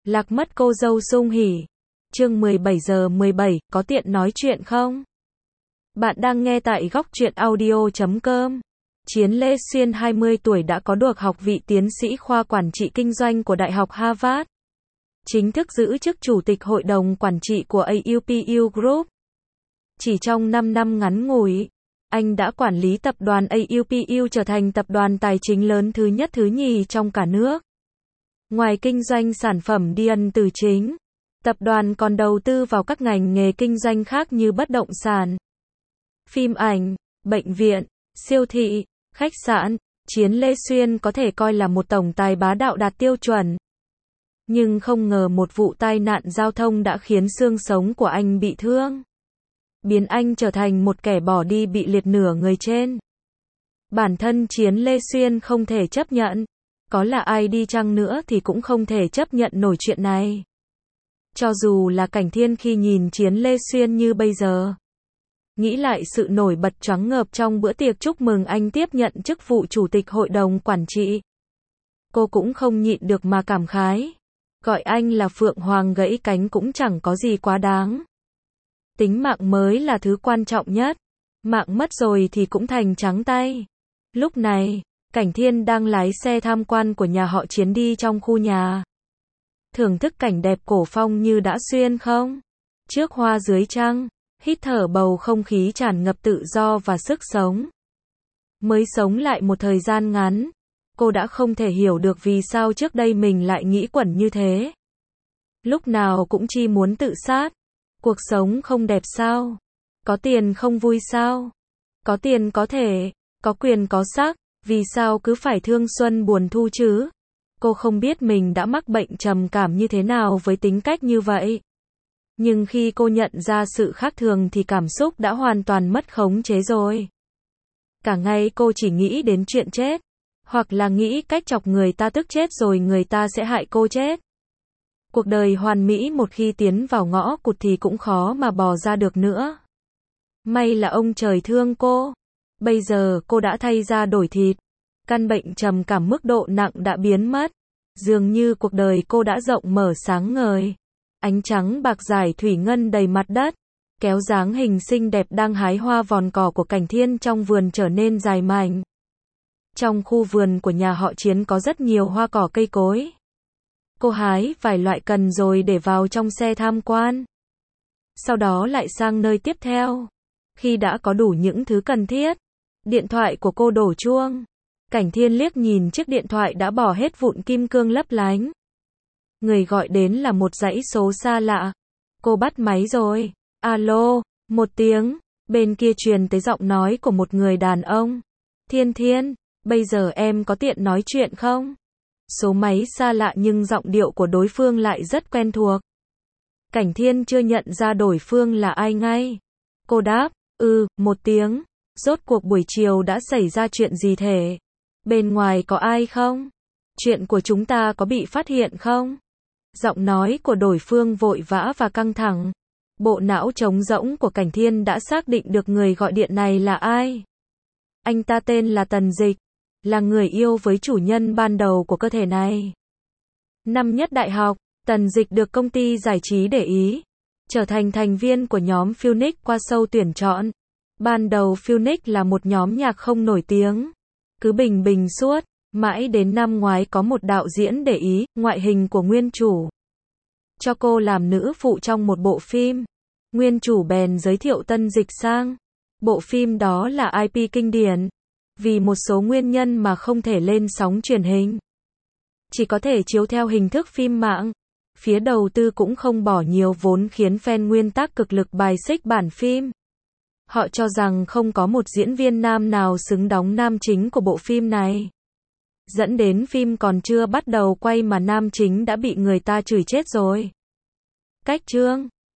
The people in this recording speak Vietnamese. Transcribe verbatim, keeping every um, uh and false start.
Lạc mất cô dâu sung hỉ. Chương mười bảy giờ mười bảy, có tiện nói chuyện không? Bạn đang nghe tại góc truyện audio chấm com. Chiến Lê Xuyên hai mươi tuổi đã có được học vị tiến sĩ khoa quản trị kinh doanh của Đại học Harvard. Chính thức giữ chức chủ tịch hội đồng quản trị của a u pê u Group. Chỉ trong năm năm ngắn ngủi, anh đã quản lý tập đoàn a u pê u trở thành tập đoàn tài chính lớn thứ nhất thứ nhì trong cả nước. Ngoài kinh doanh sản phẩm điện tử chính, tập đoàn còn đầu tư vào các ngành nghề kinh doanh khác như bất động sản, phim ảnh, bệnh viện, siêu thị, khách sạn. Chiến Lê Xuyên có thể coi là một tổng tài bá đạo đạt tiêu chuẩn. Nhưng không ngờ một vụ tai nạn giao thông đã khiến xương sống của anh bị thương, biến anh trở thành một kẻ bỏ đi bị liệt nửa người trên. Bản thân Chiến Lê Xuyên không thể chấp nhận. Có là ai đi chăng nữa thì cũng không thể chấp nhận nổi chuyện này. Cho dù là Cảnh Thiên khi nhìn Chiến Lê Xuyên như bây giờ, nghĩ lại sự nổi bật choáng ngợp trong bữa tiệc chúc mừng anh tiếp nhận chức vụ chủ tịch hội đồng quản trị, cô cũng không nhịn được mà cảm khái. Gọi anh là Phượng Hoàng gãy cánh cũng chẳng có gì quá đáng. Tính mạng mới là thứ quan trọng nhất. Mạng mất rồi thì cũng thành trắng tay. Lúc này, Cảnh Thiên đang lái xe tham quan của nhà họ Chiến đi trong khu nhà. Thưởng thức cảnh đẹp cổ phong như đã xuyên không? Trước hoa dưới trăng, hít thở bầu không khí tràn ngập tự do và sức sống. Mới sống lại một thời gian ngắn, cô đã không thể hiểu được vì sao trước đây mình lại nghĩ quẩn như thế. Lúc nào cũng chỉ muốn tự sát. Cuộc sống không đẹp sao? Có tiền không vui sao? Có tiền có thể, có quyền có sắc, vì sao cứ phải thương xuân buồn thu chứ? Cô không biết mình đã mắc bệnh trầm cảm như thế nào với tính cách như vậy. Nhưng khi cô nhận ra sự khác thường thì cảm xúc đã hoàn toàn mất khống chế rồi. Cả ngày cô chỉ nghĩ đến chuyện chết, hoặc là nghĩ cách chọc người ta tức chết rồi người ta sẽ hại cô chết. Cuộc đời hoàn mỹ một khi tiến vào ngõ cụt thì cũng khó mà bò ra được nữa. May là ông trời thương cô. Bây giờ cô đã thay da đổi thịt. Căn bệnh trầm cảm mức độ nặng đã biến mất. Dường như cuộc đời cô đã rộng mở sáng ngời. Ánh trắng bạc giải thủy ngân đầy mặt đất. Kéo dáng hình xinh đẹp đang hái hoa vòn cỏ của Cảnh Thiên trong vườn trở nên dài mảnh. Trong khu vườn của nhà họ Chiến có rất nhiều hoa cỏ cây cối. Cô hái vài loại cần rồi để vào trong xe tham quan. Sau đó lại sang nơi tiếp theo. Khi đã có đủ những thứ cần thiết, điện thoại của cô đổ chuông. Cảnh Thiên liếc nhìn chiếc điện thoại đã bỏ hết vụn kim cương lấp lánh. Người gọi đến là một dãy số xa lạ. Cô bắt máy rồi. Alo, một tiếng, bên kia truyền tới giọng nói của một người đàn ông. Thiên Thiên, bây giờ em có tiện nói chuyện không? Số máy xa lạ nhưng giọng điệu của đối phương lại rất quen thuộc. Cảnh Thiên chưa nhận ra đối phương là ai ngay. Cô đáp, ừ, một tiếng. Rốt cuộc buổi chiều đã xảy ra chuyện gì thế? Bên ngoài có ai không? Chuyện của chúng ta có bị phát hiện không? Giọng nói của đối phương vội vã và căng thẳng. Bộ não trống rỗng của Cảnh Thiên đã xác định được người gọi điện này là ai. Anh ta tên là Tần Dịch, là người yêu với chủ nhân ban đầu của cơ thể này. Năm nhất đại học, Tần Dịch được công ty giải trí để ý, trở thành thành viên của nhóm Phoenix qua show tuyển chọn. Ban đầu Phoenix là một nhóm nhạc không nổi tiếng, cứ bình bình suốt, mãi đến năm ngoái có một đạo diễn để ý ngoại hình của nguyên chủ, cho cô làm nữ phụ trong một bộ phim. Nguyên chủ bèn giới thiệu Tần Dịch sang. Bộ phim đó là i pê kinh điển, vì một số nguyên nhân mà không thể lên sóng truyền hình, chỉ có thể chiếu theo hình thức phim mạng. Phía đầu tư cũng không bỏ nhiều vốn khiến fan nguyên tắc cực lực bài xích bản phim. Họ cho rằng không có một diễn viên nam nào xứng đóng nam chính của bộ phim này. Dẫn đến phim còn chưa bắt đầu quay mà nam chính đã bị người ta chửi chết rồi. Cách chương